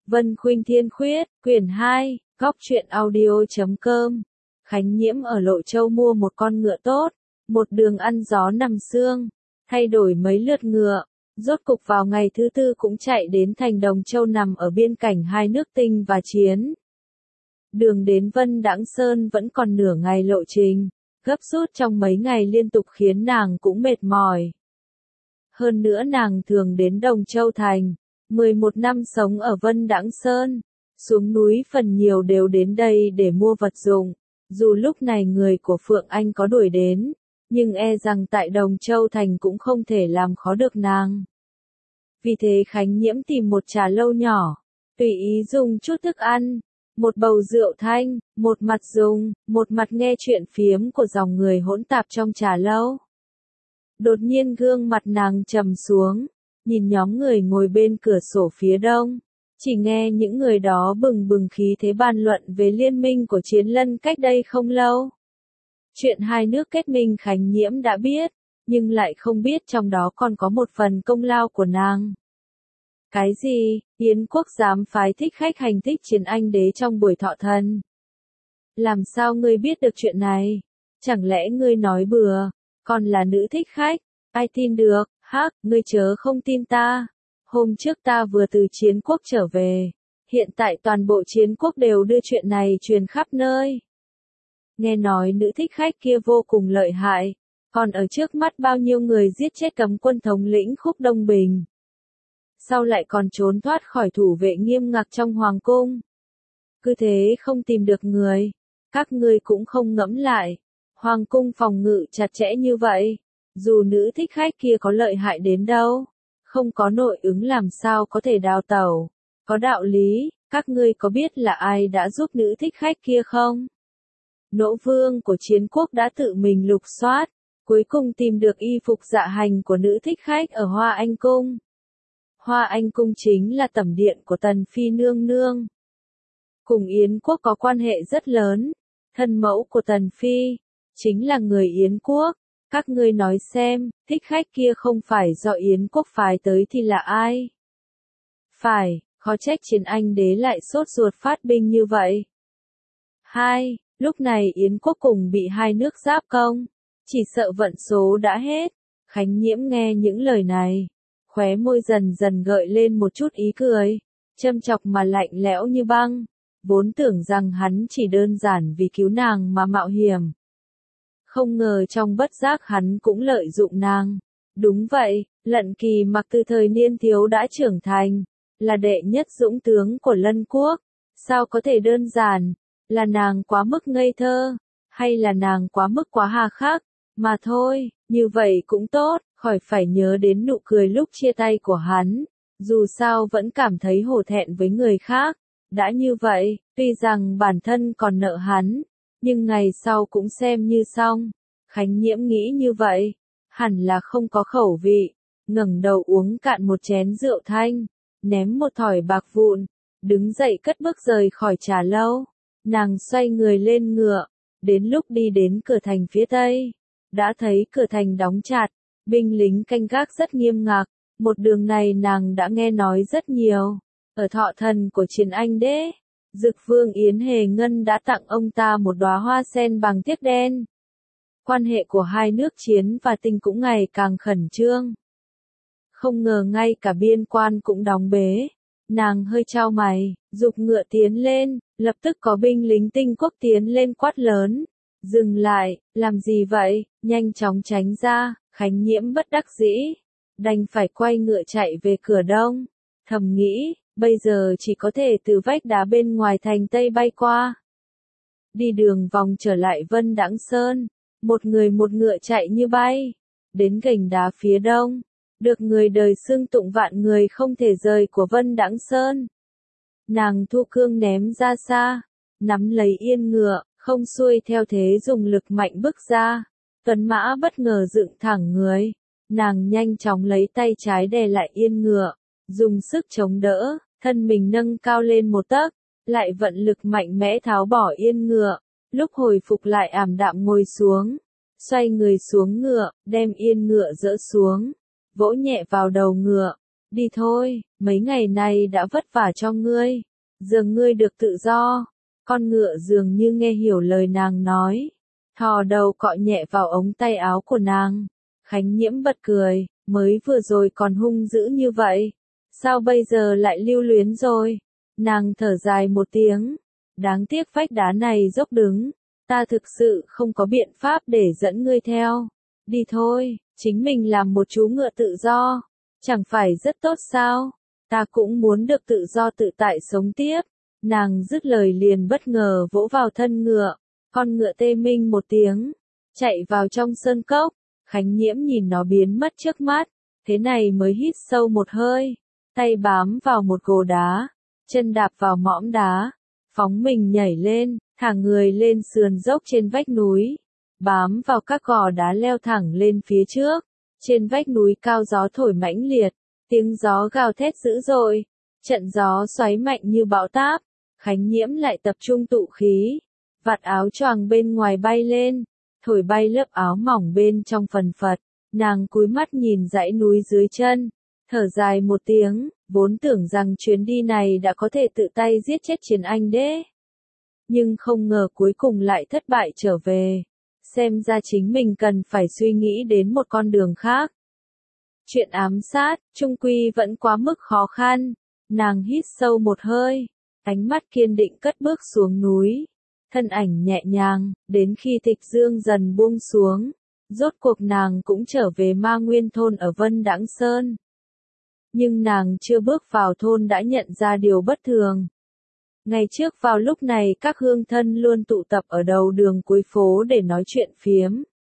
Vân Khuynh Thiên Khuyết, quyển 2, góc truyện audio.com. Khánh Nhiễm ở Lộ Châu mua một con ngựa tốt, một đường ăn gió nằm sương, thay đổi mấy lượt ngựa, rốt cục vào ngày thứ tư cũng chạy đến thành Đồng Châu nằm ở biên cảnh hai nước Tinh và Chiến. Đường đến Vân Đãng Sơn vẫn còn nửa ngày lộ trình, gấp rút trong mấy ngày liên tục khiến nàng cũng mệt mỏi. Hơn nữa nàng thường đến Đồng Châu thành, 11 năm sống ở Vân Đãng Sơn, xuống núi phần nhiều đều đến đây để mua vật dụng, dù lúc này người của Phượng Anh có đuổi đến, nhưng e rằng tại Đồng Châu thành cũng không thể làm khó được nàng. Vì thế Khánh Nhiễm tìm một trà lâu nhỏ, tùy ý dùng chút thức ăn, một bầu rượu thanh, một mặt dùng, một mặt nghe chuyện phiếm của dòng người hỗn tạp trong trà lâu. Đột nhiên gương mặt nàng trầm xuống, nhìn nhóm người ngồi bên cửa sổ phía đông, chỉ nghe những người đó bừng bừng khí thế bàn luận về liên minh của Chiến Lân cách đây không lâu. Chuyện hai nước kết minh Khánh Nhiễm đã biết, nhưng lại không biết trong đó còn có một phần công lao của nàng. Cái gì? Yến quốc dám phái thích khách hành thích Chiến Anh đế trong buổi thọ thần? Làm sao ngươi biết được chuyện này? Chẳng lẽ ngươi nói bừa, còn là nữ thích khách? Ai tin được? Hắc, ngươi chớ không tin ta. Hôm trước ta vừa từ Chiến quốc trở về, hiện tại toàn bộ Chiến quốc đều đưa chuyện này truyền khắp nơi. Nghe nói nữ thích khách kia vô cùng lợi hại, còn ở trước mắt bao nhiêu người giết chết cấm quân thống lĩnh Khúc Đông Bình. Sau lại còn trốn thoát khỏi thủ vệ nghiêm ngặt trong hoàng cung. Cứ thế không tìm được người, các ngươi cũng không ngẫm lại, hoàng cung phòng ngự chặt chẽ như vậy, dù nữ thích khách kia có lợi hại đến đâu, không có nội ứng làm sao có thể đào tẩu, có đạo lý, các ngươi có biết là ai đã giúp nữ thích khách kia không? Nỗ vương của Chiến quốc đã tự mình lục soát, cuối cùng tìm được y phục dạ hành của nữ thích khách ở Hoa Anh Cung. Hoa Anh Cung chính là tẩm điện của Tần Phi nương nương. Cùng Yến quốc có quan hệ rất lớn, thân mẫu của Tần Phi, chính là người Yến quốc. Các ngươi nói xem, thích khách kia không phải do Yến quốc phái tới thì là ai? Phải, khó trách Chiến Anh đế lại sốt ruột phát binh như vậy. 2. Lúc này Yến quốc cùng bị hai nước giáp công, chỉ sợ vận số đã hết. Khánh Nhiễm nghe những lời này, khóe môi dần dần gợi lên một chút ý cười, châm chọc mà lạnh lẽo như băng, vốn tưởng rằng hắn chỉ đơn giản vì cứu nàng mà mạo hiểm. Không ngờ trong bất giác hắn cũng lợi dụng nàng. Đúng vậy, Lận Kỳ Mặc từ thời niên thiếu đã trưởng thành, là đệ nhất dũng tướng của Lân quốc, sao có thể đơn giản, là nàng quá mức ngây thơ, hay là nàng quá mức quá hà khắc, mà thôi, như vậy cũng tốt, khỏi phải nhớ đến nụ cười lúc chia tay của hắn, dù sao vẫn cảm thấy hổ thẹn với người khác. Đã như vậy, tuy rằng bản thân còn nợ hắn, nhưng ngày sau cũng xem như xong. Khánh Nhiễm nghĩ như vậy, hẳn là không có khẩu vị, ngẩng đầu uống cạn một chén rượu thanh, ném một thỏi bạc vụn, đứng dậy cất bước rời khỏi trà lâu. Nàng xoay người lên ngựa, đến lúc đi đến cửa thành phía tây, đã thấy cửa thành đóng chặt, binh lính canh gác rất nghiêm ngặt, một đường này nàng đã nghe nói rất nhiều, ở thọ thần của Chiến Anh đế. Dực Vương Yến Hề Ngân đã tặng ông ta một đóa hoa sen bằng thiếc đen. Quan hệ của hai nước Chiến và Tinh cũng ngày càng khẩn trương. Không ngờ ngay cả biên quan cũng đóng bế. Nàng hơi chau mày, giục ngựa tiến lên, lập tức có binh lính Tinh quốc tiến lên quát lớn. Dừng lại, làm gì vậy, nhanh chóng tránh ra. Khánh Nhiễm bất đắc dĩ, đành phải quay ngựa chạy về cửa đông. Thầm nghĩ, bây giờ chỉ có thể từ vách đá bên ngoài thành Tây bay qua. Đi đường vòng trở lại Vân Đãng Sơn, một người một ngựa chạy như bay, đến gành đá phía đông, được người đời xưng tụng vạn người không thể rời của Vân Đãng Sơn. Nàng thu cương ném ra xa, nắm lấy yên ngựa, không xuôi theo thế dùng lực mạnh bước ra, tuấn mã bất ngờ dựng thẳng người, nàng nhanh chóng lấy tay trái đè lại yên ngựa, dùng sức chống đỡ, thân mình nâng cao lên một tấc, lại vận lực mạnh mẽ tháo bỏ yên ngựa, lúc hồi phục lại ảm đạm ngồi xuống, xoay người xuống ngựa, đem yên ngựa dỡ xuống, vỗ nhẹ vào đầu ngựa, Đi thôi, mấy ngày này đã vất vả cho ngươi. Giờ ngươi được tự do. Con ngựa dường như nghe hiểu lời nàng nói. Thò đầu cọ nhẹ vào ống tay áo của nàng. Khánh Nhiễm bật cười, mới vừa rồi còn hung dữ như vậy. Sao bây giờ lại lưu luyến rồi? Nàng thở dài một tiếng. Đáng tiếc vách đá này dốc đứng. Ta thực sự không có biện pháp để dẫn ngươi theo. Đi thôi, chính mình làm một chú ngựa tự do. Chẳng phải rất tốt sao? Ta cũng muốn được tự do tự tại sống tiếp. Nàng dứt lời liền bất ngờ vỗ vào thân ngựa. Con ngựa tê minh một tiếng. Chạy vào trong sơn cốc. Khánh Nhiễm nhìn nó biến mất trước mắt. Thế này mới hít sâu một hơi. Tay bám vào một gồ đá. Chân đạp vào mõm đá. Phóng mình nhảy lên, thả người lên sườn dốc trên vách núi. Bám vào các gò đá leo thẳng lên phía trước. Trên vách núi cao gió thổi mãnh liệt. Tiếng gió gào thét dữ dội. Trận gió xoáy mạnh như bão táp. Khánh Nhiễm lại tập trung tụ khí. Vạt áo choàng bên ngoài bay lên. Thổi bay lớp áo mỏng bên trong phần phật. Nàng cúi mắt nhìn dãy núi dưới chân. Thở dài một tiếng, vốn tưởng rằng chuyến đi này đã có thể tự tay giết chết Chiến Anh Đế. Nhưng không ngờ cuối cùng lại thất bại trở về. Xem ra chính mình cần phải suy nghĩ đến một con đường khác. Chuyện ám sát, chung quy vẫn quá mức khó khăn. Nàng hít sâu một hơi, ánh mắt kiên định cất bước xuống núi. Thân ảnh nhẹ nhàng, đến khi Tịch Dương dần buông xuống. Rốt cuộc nàng cũng trở về Ma Nguyên thôn ở Vân Đãng Sơn. Nhưng nàng chưa bước vào thôn đã nhận ra điều bất thường. Ngày trước vào lúc này các hương thân luôn tụ tập ở đầu đường cuối phố để nói chuyện phiếm.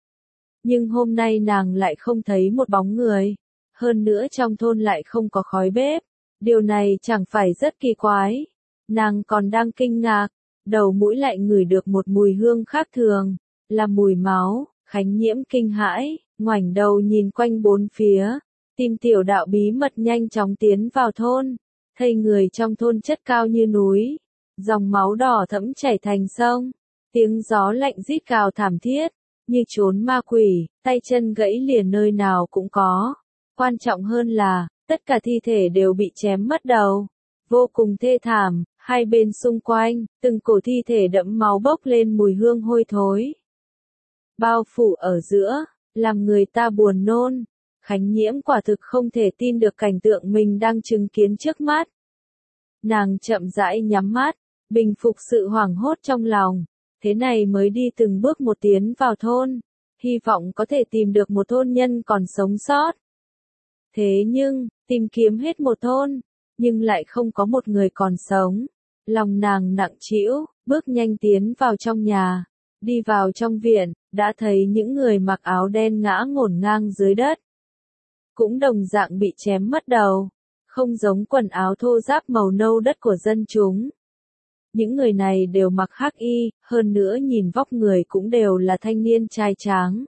Nhưng hôm nay nàng lại không thấy một bóng người. Hơn nữa trong thôn lại không có khói bếp. Điều này chẳng phải rất kỳ quái. Nàng còn đang kinh ngạc. Đầu mũi lại ngửi được một mùi hương khác thường. Là mùi máu. Khánh Nhiễm kinh hãi, ngoảnh đầu nhìn quanh bốn phía. Tìm tiểu đạo bí mật nhanh chóng tiến vào thôn. Thấy người trong thôn chất cao như núi. Dòng máu đỏ thẫm chảy thành sông. Tiếng gió lạnh rít gào thảm thiết. Như trốn ma quỷ, tay chân gãy liền nơi nào cũng có. Quan trọng hơn là, tất cả thi thể đều bị chém mất đầu. Vô cùng thê thảm, hai bên xung quanh, từng cổ thi thể đẫm máu bốc lên mùi hương hôi thối. Bao phủ ở giữa, làm người ta buồn nôn. Khánh Nhiễm quả thực không thể tin được cảnh tượng mình đang chứng kiến trước mắt. Nàng chậm rãi nhắm mắt, bình phục sự hoảng hốt trong lòng. Thế này mới đi từng bước một tiến vào thôn. Hy vọng có thể tìm được một thôn nhân còn sống sót. Thế nhưng, tìm kiếm hết một thôn, nhưng lại không có một người còn sống. Lòng nàng nặng trĩu, bước nhanh tiến vào trong nhà. Đi vào trong viện, đã thấy những người mặc áo đen ngã ngổn ngang dưới đất. Cũng đồng dạng bị chém mất đầu. Không giống quần áo thô ráp màu nâu đất của dân chúng. Những người này đều mặc hắc y, hơn nữa nhìn vóc người cũng đều là thanh niên trai tráng.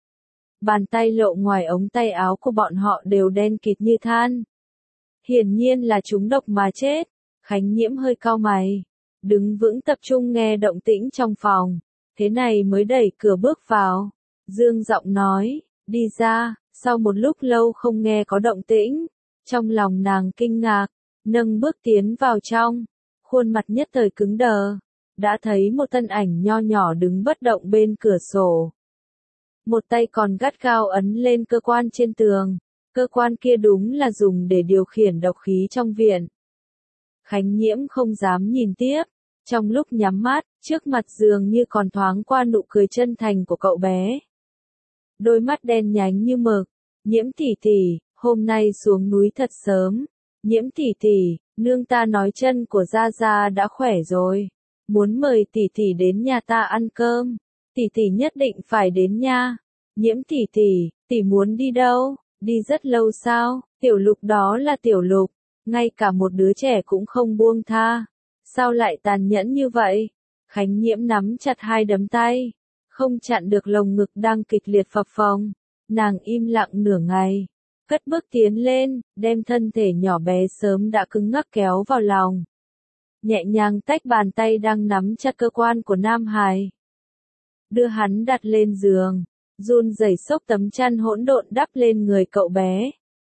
Bàn tay lộ ngoài ống tay áo của bọn họ đều đen kịt như than. Hiển nhiên là chúng độc mà chết. Khánh Nhiễm hơi cau mày. Đứng vững tập trung nghe động tĩnh trong phòng. Thế này mới đẩy cửa bước vào. Dương giọng nói, đi ra. Sau một lúc lâu không nghe có động tĩnh. Trong lòng nàng kinh ngạc. Nâng bước tiến vào trong. Khuôn mặt nhất thời cứng đờ. Đã thấy một thân ảnh nho nhỏ đứng bất động bên cửa sổ. Một tay còn gắt gao ấn lên cơ quan trên tường. Cơ quan kia đúng là dùng để điều khiển độc khí trong viện. Khánh Nhiễm không dám nhìn tiếp. Trong lúc nhắm mắt, trước mặt dường như còn thoáng qua nụ cười chân thành của cậu bé. Đôi mắt đen nhánh như mực. Nhiễm tỷ tỷ, hôm nay xuống núi thật sớm. Nhiễm tỷ tỷ, nương ta nói chân của Gia Gia đã khỏe rồi. Muốn mời tỷ tỷ đến nhà ta ăn cơm. Tỷ tỷ nhất định phải đến nha. Nhiễm tỷ tỷ muốn đi đâu? Đi rất lâu sao? Tiểu Lục đó là Tiểu Lục. Ngay cả một đứa trẻ cũng không buông tha. Sao lại tàn nhẫn như vậy? Khánh Nhiễm nắm chặt hai đấm tay. Không chặn được lồng ngực đang kịch liệt phập phồng. Nàng im lặng nửa ngày. Cất bước tiến lên, đem thân thể nhỏ bé sớm đã cứng ngắc kéo vào lòng. Nhẹ nhàng tách bàn tay đang nắm chặt cơ quan của Nam Hải. Đưa hắn đặt lên giường. Run rẩy xốc tấm chăn hỗn độn đắp lên người cậu bé.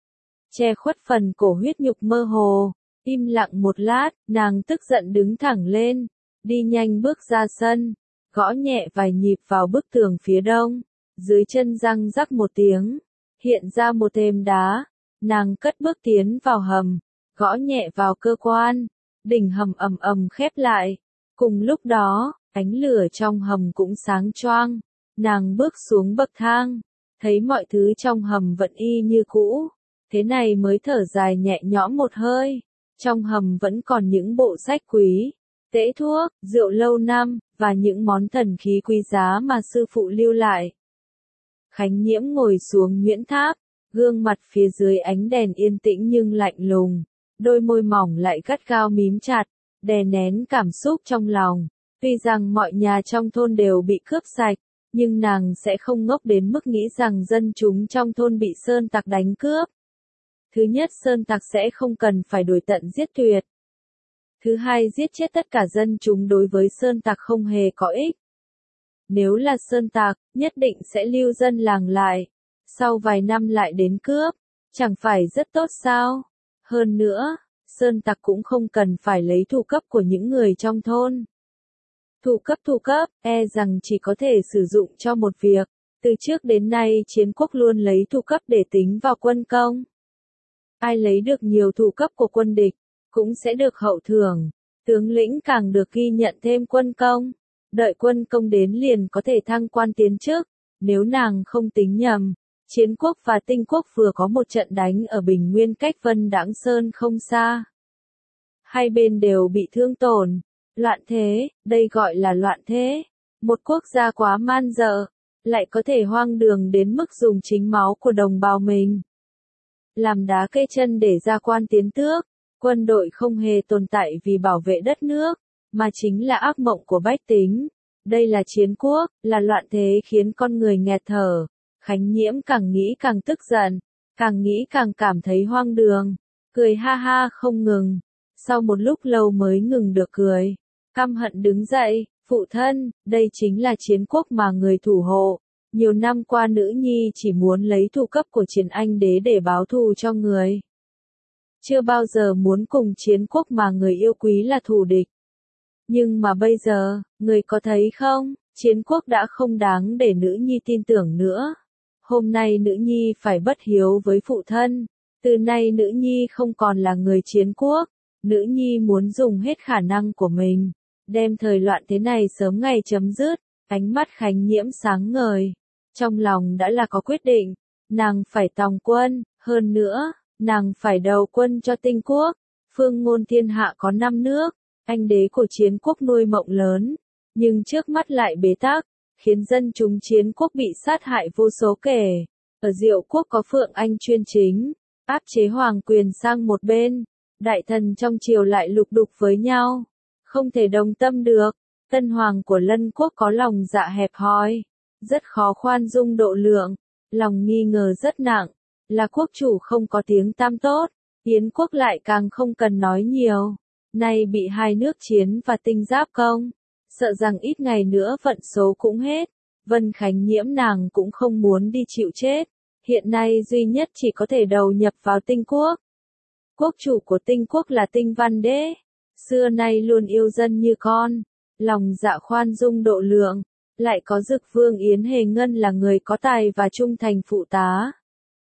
che khuất phần cổ huyết nhục mơ hồ. Im lặng một lát, nàng tức giận đứng thẳng lên, đi nhanh bước ra sân, gõ nhẹ vài nhịp vào bức tường phía đông, dưới chân răng rắc một tiếng, hiện ra một thềm đá, nàng cất bước tiến vào hầm, gõ nhẹ vào cơ quan, đỉnh hầm ầm ầm khép lại, cùng lúc đó, ánh lửa trong hầm cũng sáng choang, nàng bước xuống bậc thang, thấy mọi thứ trong hầm vẫn y như cũ, thế này mới thở dài nhẹ nhõm một hơi. Trong hầm vẫn còn những bộ sách quý, tễ thuốc, rượu lâu năm, và những món thần khí quý giá mà sư phụ lưu lại. Khánh Nhiễm ngồi xuống nhuyễn tháp, gương mặt phía dưới ánh đèn yên tĩnh nhưng lạnh lùng, đôi môi mỏng lại gắt gao mím chặt, đè nén cảm xúc trong lòng. Tuy rằng mọi nhà trong thôn đều bị cướp sạch, nhưng nàng sẽ không ngốc đến mức nghĩ rằng dân chúng trong thôn bị sơn tặc đánh cướp. Thứ nhất, sơn tặc sẽ không cần phải đuổi tận giết tuyệt. Thứ hai, giết chết tất cả dân chúng đối với sơn tặc không hề có ích. Nếu là sơn tặc, nhất định sẽ lưu dân làng lại, sau vài năm lại đến cướp, chẳng phải rất tốt sao? Hơn nữa, sơn tặc cũng không cần phải lấy thủ cấp của những người trong thôn. Thủ cấp, e rằng chỉ có thể sử dụng cho một việc. Từ trước đến nay chiến quốc luôn lấy thủ cấp để tính vào quân công. Ai lấy được nhiều thủ cấp của quân địch, cũng sẽ được hậu thưởng, tướng lĩnh càng được ghi nhận thêm quân công, đợi quân công đến liền có thể thăng quan tiến chức, nếu nàng không tính nhầm, chiến quốc và tinh quốc vừa có một trận đánh ở Bình Nguyên cách Vân Đãng Sơn không xa. Hai bên đều bị thương tổn, loạn thế, đây gọi là loạn thế, một quốc gia quá man dợ, lại có thể hoang đường đến mức dùng chính máu của đồng bào mình làm đá cây chân để ra quan tiến tước. Quân đội không hề tồn tại vì bảo vệ đất nước, mà chính là ác mộng của bách tính. Đây là chiến quốc, là loạn thế khiến con người nghẹt thở. Khánh Nhiễm càng nghĩ càng tức giận, càng nghĩ càng cảm thấy hoang đường, cười ha ha không ngừng. Sau một lúc lâu mới ngừng được cười, căm hận đứng dậy, phụ thân, đây chính là chiến quốc mà người thủ hộ. Nhiều năm qua nữ nhi chỉ muốn lấy thủ cấp của Chiến Anh đế để báo thù cho người. Chưa bao giờ muốn cùng chiến quốc mà người yêu quý là thù địch. Nhưng mà bây giờ, người có thấy không, chiến quốc đã không đáng để nữ nhi tin tưởng nữa. Hôm nay nữ nhi phải bất hiếu với phụ thân. Từ nay nữ nhi không còn là người chiến quốc. Nữ nhi muốn dùng hết khả năng của mình, đem thời loạn thế này sớm ngày chấm dứt. Ánh mắt Khánh Nhiễm sáng ngời. Trong lòng đã là có quyết định, nàng phải tòng quân, hơn nữa, nàng phải đầu quân cho tinh quốc. Phương ngôn thiên hạ có 5 nước, anh đế của chiến quốc nuôi mộng lớn, nhưng trước mắt lại bế tắc, khiến dân chúng chiến quốc bị sát hại vô số kể. Ở Diệu quốc có Phượng Anh chuyên chính, áp chế hoàng quyền sang một bên, đại thần trong triều lại lục đục với nhau, không thể đồng tâm được. Tân hoàng của Lân quốc có lòng dạ hẹp hòi, rất khó khoan dung độ lượng, lòng nghi ngờ rất nặng, là quốc chủ không có tiếng tăm tốt, Yến quốc lại càng không cần nói nhiều, nay bị hai nước chiến và tinh giáp công, sợ rằng ít ngày nữa vận số cũng hết, Vân Khánh Nhiễm nàng cũng không muốn đi chịu chết, hiện nay duy nhất chỉ có thể đầu nhập vào tinh quốc. Quốc chủ của tinh quốc là Tinh Văn Đế, xưa nay luôn yêu dân như con, lòng dạ khoan dung độ lượng. Lại có Dực Vương Yến Hề Ngân là người có tài và trung thành phụ tá.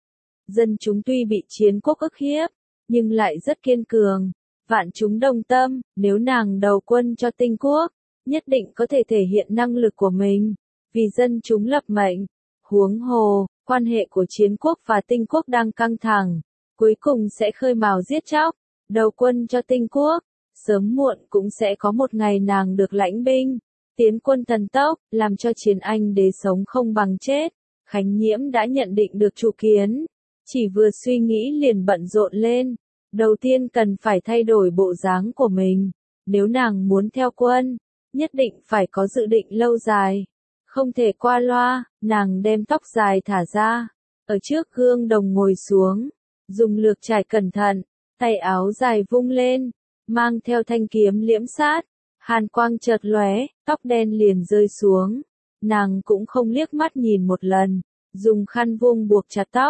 Dân chúng tuy bị chiến quốc ức hiếp, nhưng lại rất kiên cường. Vạn chúng đồng tâm, nếu nàng đầu quân cho tinh quốc, nhất định có thể thể hiện năng lực của mình. Vì dân chúng lập mệnh. Huống hồ, quan hệ của chiến quốc và tinh quốc đang căng thẳng. Cuối cùng sẽ khơi mào giết chóc. Đầu quân cho tinh quốc, sớm muộn cũng sẽ có một ngày nàng được lãnh binh. Tiến quân thần tốc, làm cho Chiến Anh đế sống không bằng chết. Khánh Nhiễm đã nhận định được chủ kiến. Chỉ vừa suy nghĩ liền bận rộn lên. Đầu tiên cần phải thay đổi bộ dáng của mình. Nếu nàng muốn theo quân, nhất định phải có dự định lâu dài. Không thể qua loa, nàng đem tóc dài thả ra. Ở trước gương đồng ngồi xuống. Dùng lược trải cẩn thận, tay áo dài vung lên. Mang theo thanh kiếm liễm sát. Hàn quang chợt lóe, tóc đen liền rơi xuống. Nàng cũng không liếc mắt nhìn một lần, dùng khăn vuông buộc chặt tóc,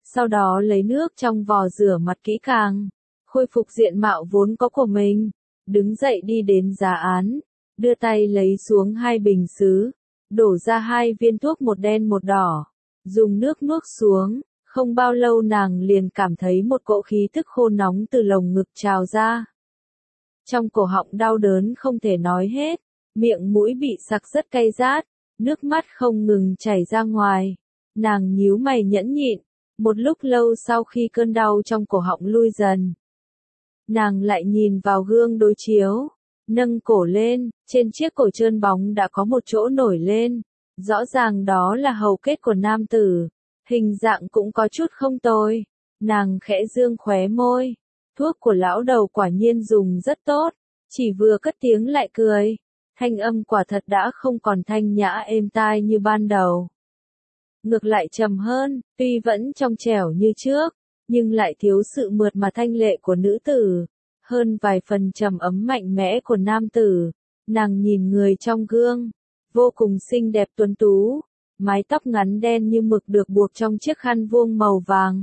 sau đó lấy nước trong vò rửa mặt kỹ càng, khôi phục diện mạo vốn có của mình, đứng dậy đi đến giá án, đưa tay lấy xuống 2 bình sứ, đổ ra 2 viên thuốc một đen một đỏ, dùng nước nuốt xuống, không bao lâu nàng liền cảm thấy một cỗ khí tức khô nóng từ lồng ngực trào ra. Trong cổ họng đau đớn không thể nói hết, miệng mũi bị sặc rất cay rát, nước mắt không ngừng chảy ra ngoài, nàng nhíu mày nhẫn nhịn, một lúc lâu sau khi cơn đau trong cổ họng lui dần. Nàng lại nhìn vào gương đối chiếu, nâng cổ lên, trên chiếc cổ trơn bóng đã có một chỗ nổi lên, rõ ràng đó là hầu kết của nam tử, hình dạng cũng có chút không tồi, nàng khẽ dương khóe môi, thuốc của lão đầu quả nhiên dùng rất tốt, chỉ vừa cất tiếng lại cười, thanh âm quả thật đã không còn thanh nhã êm tai như ban đầu. Ngược lại trầm hơn, tuy vẫn trong trẻo như trước, nhưng lại thiếu sự mượt mà thanh lệ của nữ tử, hơn vài phần trầm ấm mạnh mẽ của nam tử. Nàng nhìn người trong gương, vô cùng xinh đẹp tuấn tú, mái tóc ngắn đen như mực được buộc trong chiếc khăn vuông màu vàng.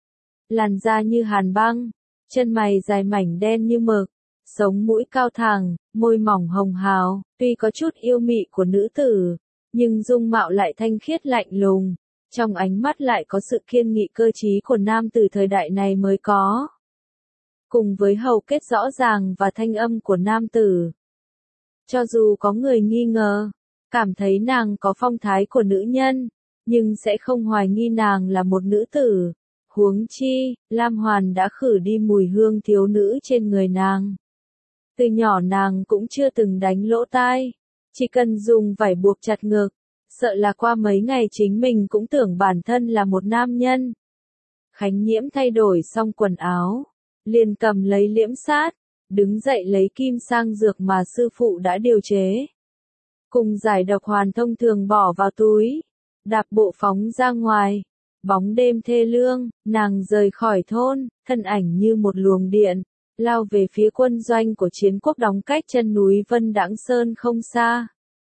Làn da như hàn băng, chân mày dài mảnh đen như mực, sống mũi cao thẳng, môi mỏng hồng hào, tuy có chút yêu mị của nữ tử, nhưng dung mạo lại thanh khiết lạnh lùng, trong ánh mắt lại có sự kiên nghị cơ trí của nam tử thời đại này mới có. Cùng với hầu kết rõ ràng và thanh âm của nam tử. Cho dù có người nghi ngờ, cảm thấy nàng có phong thái của nữ nhân, nhưng sẽ không hoài nghi nàng là một nữ tử. Huống chi, Lam Hoàn đã khử đi mùi hương thiếu nữ trên người nàng. Từ nhỏ nàng cũng chưa từng đánh lỗ tai, chỉ cần dùng vải buộc chặt ngực, sợ là qua mấy ngày chính mình cũng tưởng bản thân là một nam nhân. Khánh Nhiễm thay đổi xong quần áo, liền cầm lấy liễm sát, đứng dậy lấy kim sang dược mà sư phụ đã điều chế. Cùng giải độc hoàn thông thường bỏ vào túi, đạp bộ phóng ra ngoài. Bóng đêm thê lương, nàng rời khỏi thôn, thân ảnh như một luồng điện, lao về phía quân doanh của chiến quốc đóng cách chân núi Vân Đãng Sơn không xa.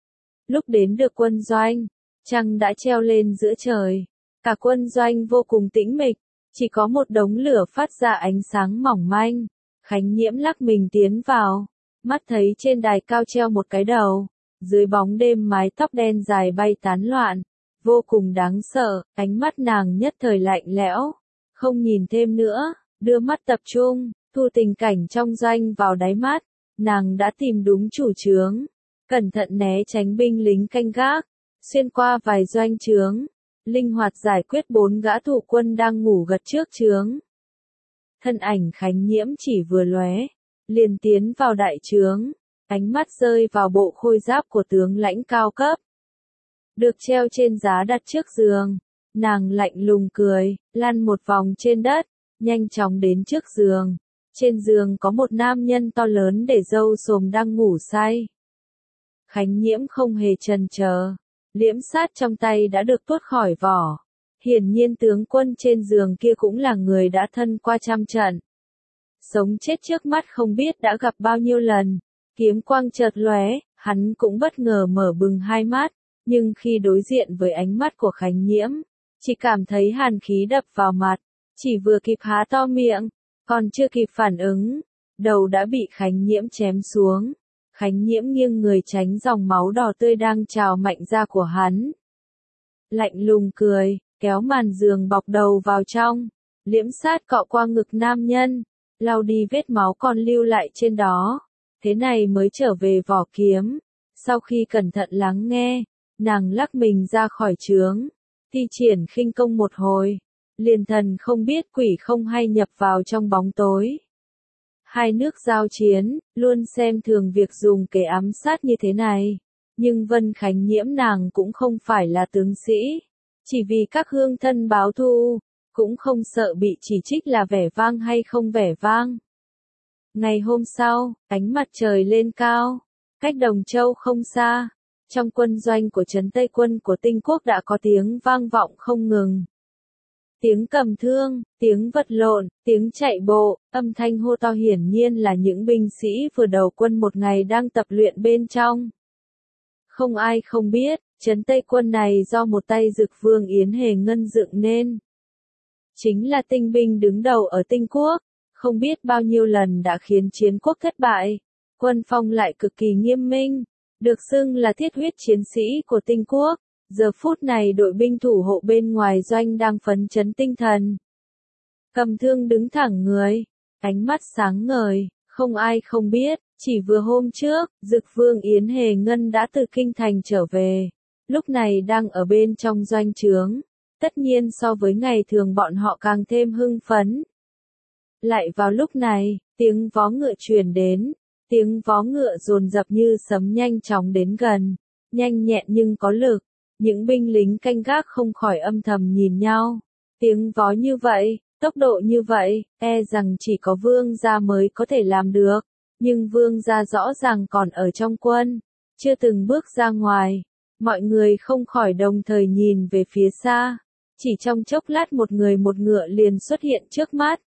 Lúc đến được quân doanh, trăng đã treo lên giữa trời, cả quân doanh vô cùng tĩnh mịch, chỉ có một đống lửa phát ra ánh sáng mỏng manh. Khánh Nhiễm lắc mình tiến vào, mắt thấy trên đài cao treo một cái đầu, dưới bóng đêm mái tóc đen dài bay tán loạn, vô cùng đáng sợ, ánh mắt nàng nhất thời lạnh lẽo, không nhìn thêm nữa, đưa mắt tập trung, thu tình cảnh trong doanh vào đáy mắt, nàng đã tìm đúng chủ trướng, cẩn thận né tránh binh lính canh gác, xuyên qua vài doanh trướng, linh hoạt giải quyết 4 gã thủ quân đang ngủ gật trước trướng. Thân ảnh Khánh Nhiễm chỉ vừa lóe, liền tiến vào đại trướng, ánh mắt rơi vào bộ khôi giáp của tướng lãnh cao cấp. Được treo trên giá đặt trước giường, nàng lạnh lùng cười, lăn một vòng trên đất, nhanh chóng đến trước giường. Trên giường có một nam nhân to lớn để râu xồm đang ngủ say. Khánh Nhiễm không hề chần chờ, liễm sát trong tay đã được tuốt khỏi vỏ. Hiển nhiên tướng quân trên giường kia cũng là người đã thân qua trăm trận. Sống chết trước mắt không biết đã gặp bao nhiêu lần, kiếm quang chợt lóe, hắn cũng bất ngờ mở bừng hai mắt, nhưng khi đối diện với ánh mắt của Khánh Nhiễm, chỉ cảm thấy hàn khí đập vào mặt, chỉ vừa kịp há to miệng, còn chưa kịp phản ứng, đầu đã bị Khánh Nhiễm chém xuống. Khánh Nhiễm nghiêng người tránh dòng máu đỏ tươi đang trào mạnh ra của hắn. Lạnh lùng cười, kéo màn giường bọc đầu vào trong, liễm sát cọ qua ngực nam nhân, lau đi vết máu còn lưu lại trên đó, thế này mới trở về vỏ kiếm. Sau khi cẩn thận lắng nghe, nàng lắc mình ra khỏi trướng, thi triển khinh công một hồi, liền thần không biết quỷ không hay nhập vào trong bóng tối. Hai nước giao chiến, luôn xem thường việc dùng kế ám sát như thế này, nhưng Vân Khánh Nhiễm nàng cũng không phải là tướng sĩ, chỉ vì các hương thân báo thù, cũng không sợ bị chỉ trích là vẻ vang hay không vẻ vang. Ngày hôm sau, ánh mặt trời lên cao, cách Đồng Châu không xa, trong quân doanh của trấn Tây quân của Tinh Quốc đã có tiếng vang vọng không ngừng. Tiếng cầm thương, tiếng vật lộn, tiếng chạy bộ, âm thanh hô to hiển nhiên là những binh sĩ vừa đầu quân một ngày đang tập luyện bên trong. Không ai không biết, trấn Tây quân này do một tay Dực Vương Yến Hề Ngân dựng nên. chính là tinh binh đứng đầu ở tinh quốc, không biết bao nhiêu lần đã khiến chiến quốc thất bại. Quân phong lại cực kỳ nghiêm minh, được xưng là thiết huyết chiến sĩ của tinh quốc. Giờ phút này đội binh thủ hộ bên ngoài doanh đang phấn chấn tinh thần. Cầm thương đứng thẳng người, ánh mắt sáng ngời, không ai không biết, chỉ vừa hôm trước, Dực Vương Yến Hề Ngân đã từ kinh thành trở về, lúc này đang ở bên trong doanh trướng, tất nhiên so với ngày thường bọn họ càng thêm hưng phấn. Lại vào lúc này, tiếng vó ngựa truyền đến, tiếng vó ngựa dồn dập như sấm nhanh chóng đến gần, nhanh nhẹn nhưng có lực, những binh lính canh gác không khỏi âm thầm nhìn nhau, tiếng vó như vậy, tốc độ như vậy, e rằng chỉ có vương gia mới có thể làm được, nhưng vương gia rõ ràng còn ở trong quân, chưa từng bước ra ngoài, mọi người không khỏi đồng thời nhìn về phía xa, chỉ trong chốc lát một người một ngựa liền xuất hiện trước mắt.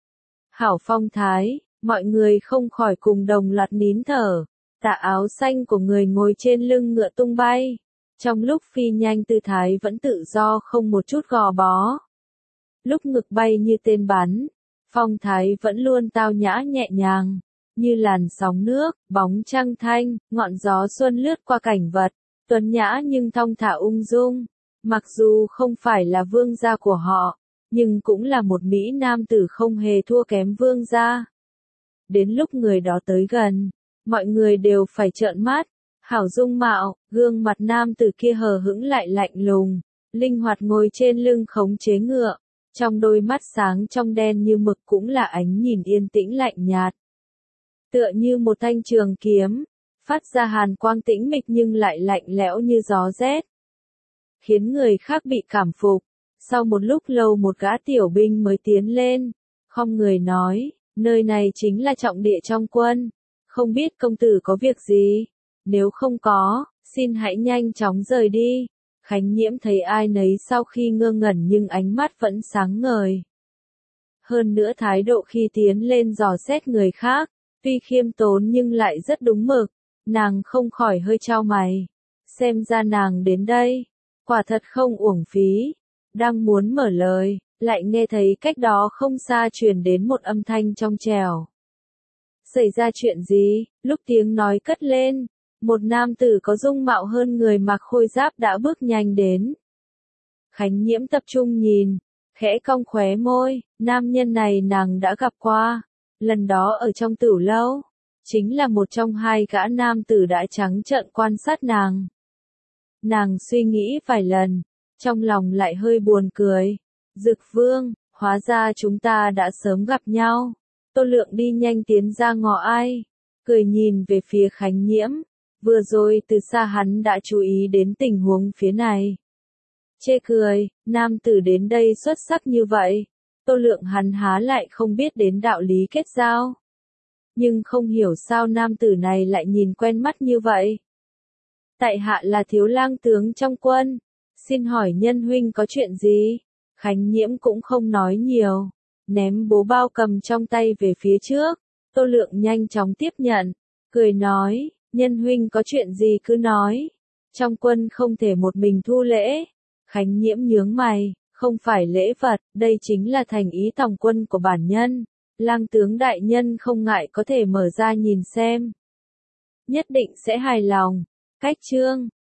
Hảo phong thái, mọi người không khỏi cùng đồng loạt nín thở, tà áo xanh của người ngồi trên lưng ngựa tung bay, trong lúc phi nhanh tư thái vẫn tự do không một chút gò bó. Lúc ngực bay như tên bắn, phong thái vẫn luôn tao nhã nhẹ nhàng, như làn sóng nước, bóng trăng thanh, ngọn gió xuân lướt qua cảnh vật, tuấn nhã nhưng thong thả ung dung. Mặc dù không phải là vương gia của họ, nhưng cũng là một mỹ nam tử không hề thua kém vương gia. Đến lúc người đó tới gần, mọi người đều phải trợn mắt, hảo dung mạo, gương mặt nam tử kia hờ hững lại lạnh lùng, linh hoạt ngồi trên lưng khống chế ngựa, trong đôi mắt sáng trong đen như mực cũng là ánh nhìn yên tĩnh lạnh nhạt. Tựa như một thanh trường kiếm, phát ra hàn quang tĩnh mịch nhưng lại lạnh lẽo như gió rét, khiến người khác bị cảm phục. Sau một lúc lâu một gã tiểu binh mới tiến lên, khom người nói, nơi này chính là trọng địa trong quân, không biết công tử có việc gì, nếu không có, xin hãy nhanh chóng rời đi. Khánh Nhiễm thấy ai nấy sau khi ngơ ngẩn nhưng ánh mắt vẫn sáng ngời. Hơn nữa thái độ khi tiến lên dò xét người khác, tuy khiêm tốn nhưng lại rất đúng mực, nàng không khỏi hơi chau mày. Xem ra nàng đến đây, quả thật không uổng phí. Đang muốn mở lời, lại nghe thấy cách đó không xa truyền đến một âm thanh trong trẻo. Xảy ra chuyện gì? Lúc tiếng nói cất lên, một nam tử có dung mạo hơn người mặc khôi giáp đã bước nhanh đến. Khánh Nhiễm tập trung nhìn, khẽ cong khóe môi, nam nhân này nàng đã gặp qua, lần đó ở trong tửu lâu, chính là một trong hai gã nam tử đã trắng trợn quan sát nàng. Nàng suy nghĩ vài lần, trong lòng lại hơi buồn cười. Dực Vương, hóa ra chúng ta đã sớm gặp nhau. Tô Lượng đi nhanh tiến ra ngõ ai, cười nhìn về phía Khánh Nhiễm. Vừa rồi từ xa hắn đã chú ý đến tình huống phía này. Chê cười, nam tử đến đây xuất sắc như vậy. Tô Lượng hắn há lại không biết đến đạo lý kết giao. Nhưng không hiểu sao nam tử này lại nhìn quen mắt như vậy. Tại hạ là thiếu lang tướng trong quân. Xin hỏi nhân huynh có chuyện gì? Khánh Nhiễm cũng không nói nhiều, ném bố bao cầm trong tay về phía trước. Tô Lượng nhanh chóng tiếp nhận, cười nói, nhân huynh có chuyện gì cứ nói. Trong quân không thể một mình thu lễ. Khánh Nhiễm nhướng mày, không phải lễ vật, đây chính là thành ý tòng quân của bản nhân. Lang tướng đại nhân không ngại có thể mở ra nhìn xem. Nhất định sẽ hài lòng. Cách chương